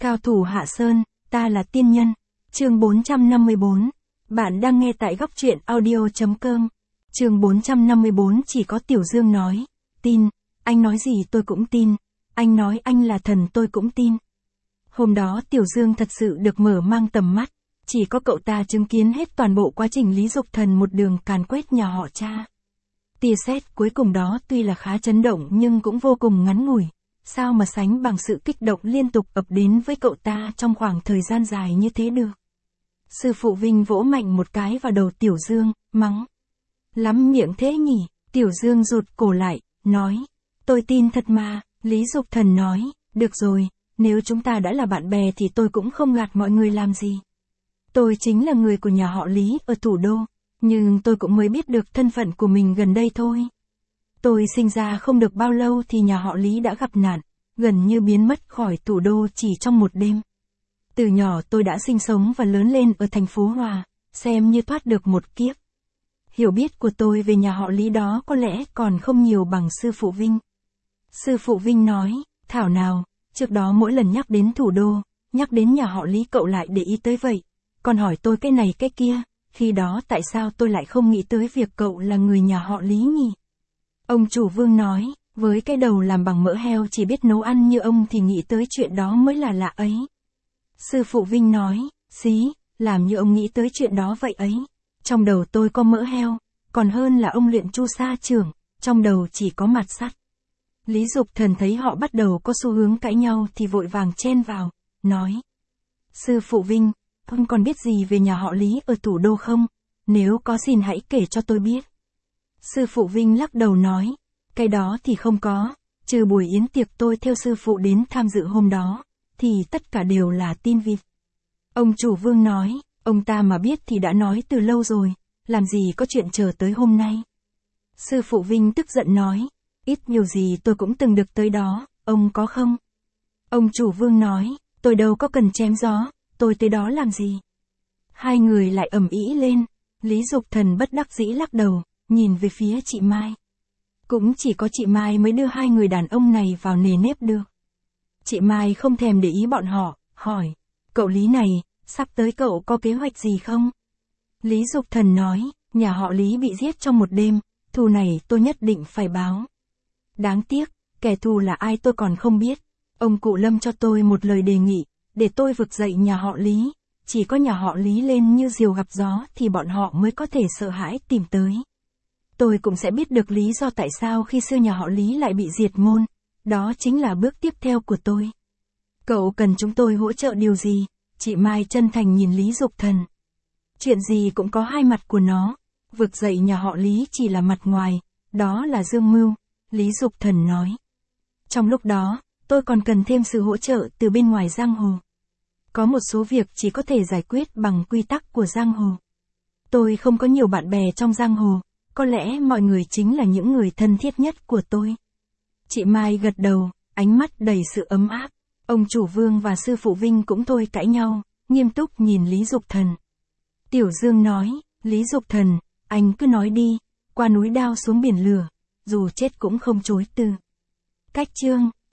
Cao thủ Hạ Sơn, ta là tiên nhân. Chương 454. Bạn đang nghe tại góc truyện audio.com. Chương 454 chỉ có Tiểu Dương nói. Tin, anh nói gì tôi cũng tin. Anh nói anh là thần tôi cũng tin. Hôm đó Tiểu Dương thật sự được mở mang tầm mắt. Chỉ có cậu ta chứng kiến hết toàn bộ quá trình Lý Dục Thần một đường càn quét nhà họ Cha. Tia sét cuối cùng đó tuy là khá chấn động nhưng cũng vô cùng ngắn ngủi. Sao mà sánh bằng sự kích động liên tục ập đến với cậu ta trong khoảng thời gian dài như thế được. Sư phụ Vinh vỗ mạnh một cái vào đầu Tiểu Dương, mắng. Lắm miệng thế nhỉ, Tiểu Dương rụt cổ lại, nói. Tôi tin thật mà, Lý Dục Thần nói, được rồi, nếu chúng ta đã là bạn bè thì tôi cũng không gạt mọi người làm gì. Tôi chính là người của nhà họ Lý ở thủ đô, nhưng tôi cũng mới biết được thân phận của mình gần đây thôi. Tôi sinh ra không được bao lâu thì nhà họ Lý đã gặp nạn, gần như biến mất khỏi thủ đô chỉ trong một đêm. Từ nhỏ tôi đã sinh sống và lớn lên ở thành phố Hòa, xem như thoát được một kiếp. Hiểu biết của tôi về nhà họ Lý đó có lẽ còn không nhiều bằng sư phụ Vinh. Sư phụ Vinh nói, thảo nào, trước đó mỗi lần nhắc đến thủ đô, nhắc đến nhà họ Lý cậu lại để ý tới vậy. Còn hỏi tôi cái này cái kia, khi đó tại sao tôi lại không nghĩ tới việc cậu là người nhà họ Lý nhỉ? Ông chủ Vương nói, với cái đầu làm bằng mỡ heo chỉ biết nấu ăn như ông thì nghĩ tới chuyện đó mới là lạ ấy. Sư phụ Vinh nói, xí, làm như ông nghĩ tới chuyện đó vậy ấy. Trong đầu tôi có mỡ heo, còn hơn là ông luyện chu sa trưởng, trong đầu chỉ có mặt sắt. Lý Dục Thần thấy họ bắt đầu có xu hướng cãi nhau thì vội vàng chen vào, nói. Sư phụ Vinh, ông còn biết gì về nhà họ Lý ở thủ đô không? Nếu có xin hãy kể cho tôi biết. Sư phụ Vinh lắc đầu nói, cái đó thì không có, trừ buổi yến tiệc tôi theo sư phụ đến tham dự hôm đó, thì tất cả đều là tin vịt. Ông chủ Vương nói, ông ta mà biết thì đã nói từ lâu rồi, làm gì có chuyện chờ tới hôm nay. Sư phụ Vinh tức giận nói, ít nhiều gì tôi cũng từng được tới đó, ông có không? Ông chủ Vương nói, tôi đâu có cần chém gió, tôi tới đó làm gì? Hai người lại ầm ĩ lên, Lý Dục Thần bất đắc dĩ lắc đầu, nhìn về phía chị Mai. Cũng chỉ có chị Mai mới đưa hai người đàn ông này vào nề nếp được. Chị Mai không thèm để ý bọn họ, hỏi, cậu Lý này, sắp tới cậu có kế hoạch gì không? Lý Dục Thần nói, nhà họ Lý bị giết trong một đêm, thù này tôi nhất định phải báo. Đáng tiếc, kẻ thù là ai tôi còn không biết. Ông cụ Lâm cho tôi một lời đề nghị, để tôi vực dậy nhà họ Lý. Chỉ có nhà họ Lý lên như diều gặp gió thì bọn họ mới có thể sợ hãi tìm tới. Tôi cũng sẽ biết được lý do tại sao khi xưa nhà họ Lý lại bị diệt môn. Đó chính là bước tiếp theo của tôi. Cậu cần chúng tôi hỗ trợ điều gì? Chị Mai chân thành nhìn Lý Dục Thần. Chuyện gì cũng có hai mặt của nó. Vực dậy nhà họ Lý chỉ là mặt ngoài, đó là dương mưu, Lý Dục Thần nói. Trong lúc đó, tôi còn cần thêm sự hỗ trợ từ bên ngoài giang hồ. Có một số việc chỉ có thể giải quyết bằng quy tắc của giang hồ. Tôi không có nhiều bạn bè trong giang hồ, có lẽ mọi người chính là những người thân thiết nhất của tôi. Chị Mai gật đầu, ánh mắt đầy sự ấm áp. Ông chủ Vương và sư phụ Vinh cũng thôi cãi nhau, nghiêm túc nhìn Lý Dục Thần. Tiểu Dương nói, Lý Dục Thần, anh cứ nói đi, qua núi đao xuống biển lửa, dù chết cũng không chối từ. Cách chương